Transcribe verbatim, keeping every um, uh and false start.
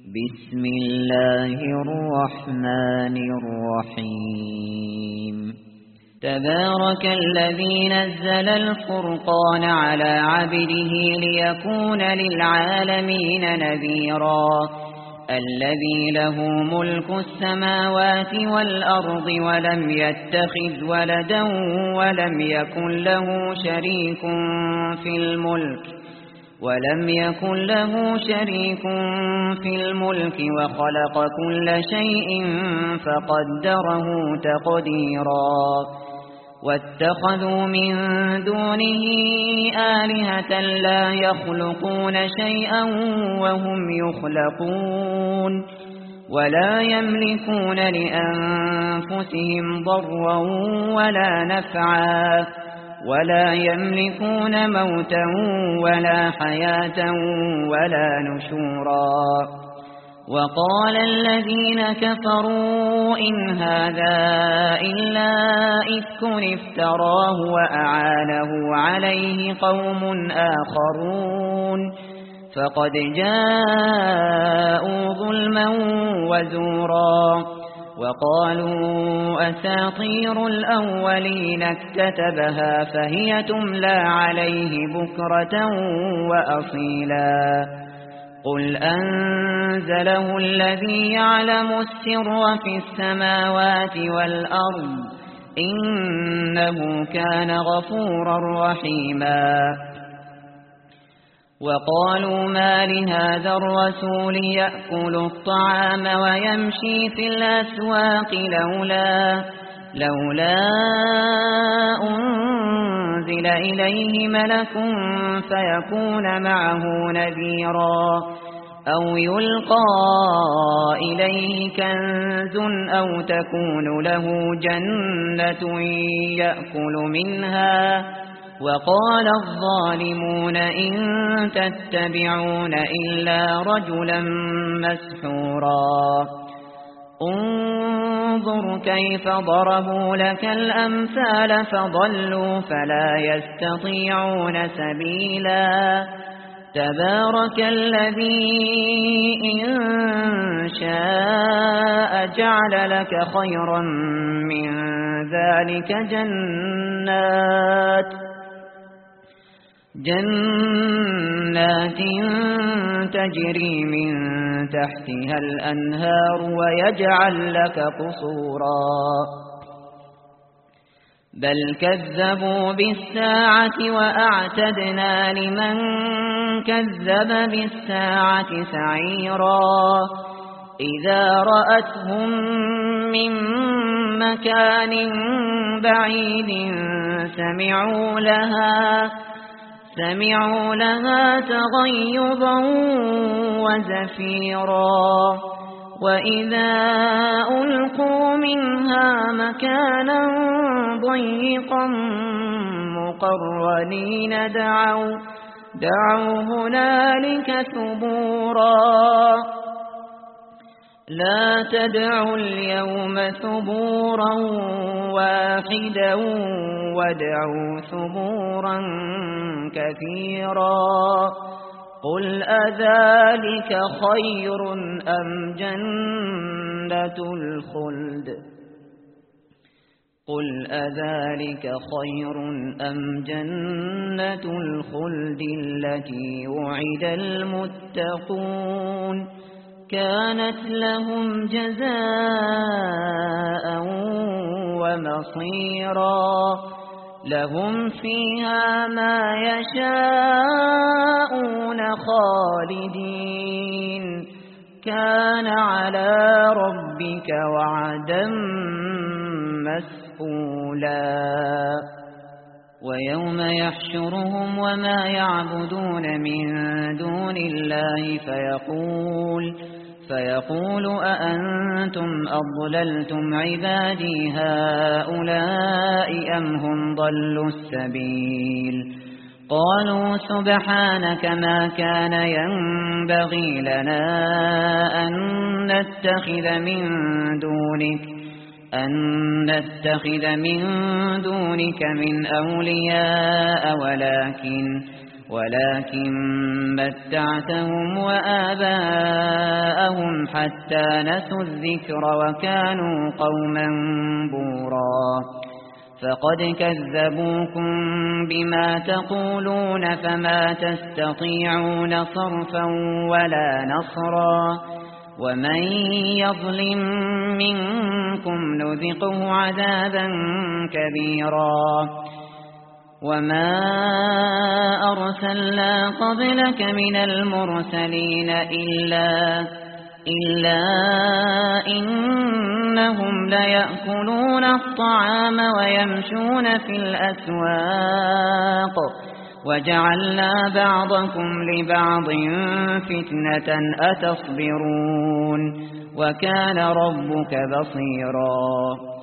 بسم الله الرحمن الرحيم تبارك الذي نزل الفرقان على عبده ليكون للعالمين نذيرا الذي له ملك السماوات والأرض ولم يتخذ ولدا ولم يكن له شريك في الملك ولم يكن له شريك في الملك وخلق كل شيء فقدره تقديرا واتخذوا من دونه آلهة لا يخلقون شيئا وهم يخلقون ولا يملكون لأنفسهم ضرا ولا نفعا ولا يملكون موتا ولا حياة ولا نشورا وقال الذين كفروا إن هذا إلا إفك افتراه وأعانه عليه قوم آخرون فقد جاءوا ظلما وزورا وقالوا أساطير الأولين اكتتبها فهي تملى عليه بكرة وأصيلا قل أنزله الذي يعلم السر في السماوات والأرض إنه كان غفورا رحيما وقالوا ما لهذا الرسول يأكل الطعام ويمشي في الأسواق لولا لولا أنزل إليه ملك فيكون معه نذيرا أو يلقى إليه كنز أو تكون له جنة يأكل منها وقال الظالمون إن تتبعون إلا رجلا مسحورا انظر كيف ضربوا لك الأمثال فضلوا فلا يستطيعون سبيلا تبارك الذي إن شاء جعل لك خيرا من ذلك جنات جنات تجري من تحتها الأنهار ويجعل لك قصورا بل كذبوا بالساعة وأعتدنا لمن كذب بالساعة سعيرا إذا رأتهم من مكان بعيد سمعوا لها سمعوا لها تغيظا وزفيرا وإذا ألقوا منها مكانا ضيقا مقرنين دعوا دعوا هنالك ثبورا لا تدعوا اليوم ثبورا واحدا وادعوا ثبورا كثيرا قل أذلك خير أم جنة الخلد قل أذلك خير أم جنة الخلد التي وعد المتقون كانت لهم جزاء ومصيرا لهم فيها ما يشاءون خالدين كان على ربك وعدا مسئولا ويوم يحشرهم وما يعبدون من دون الله فيقول فيقول أأنتم أضللتم عبادي هؤلاء أم هم ضلوا السبيل قالوا سبحانك ما كان ينبغي لنا أن نتخذ من دونك أن نتخذ من دونك من أولياء ولكن ولكن متعتهم وآباءهم حتى نسوا الذكر وكانوا قوما بورا فقد كذبوكم بما تقولون فما تستطيعون صرفا ولا نصرا ومن يظلم منكم نذقه عذابا كبيرا وما أرسلنا قبلك من المرسلين إلا, إلا إنهم ليأكلون الطعام ويمشون في الأسواق وجعلنا بعضكم لبعض فتنة أتصبرون وكان ربك بصيرا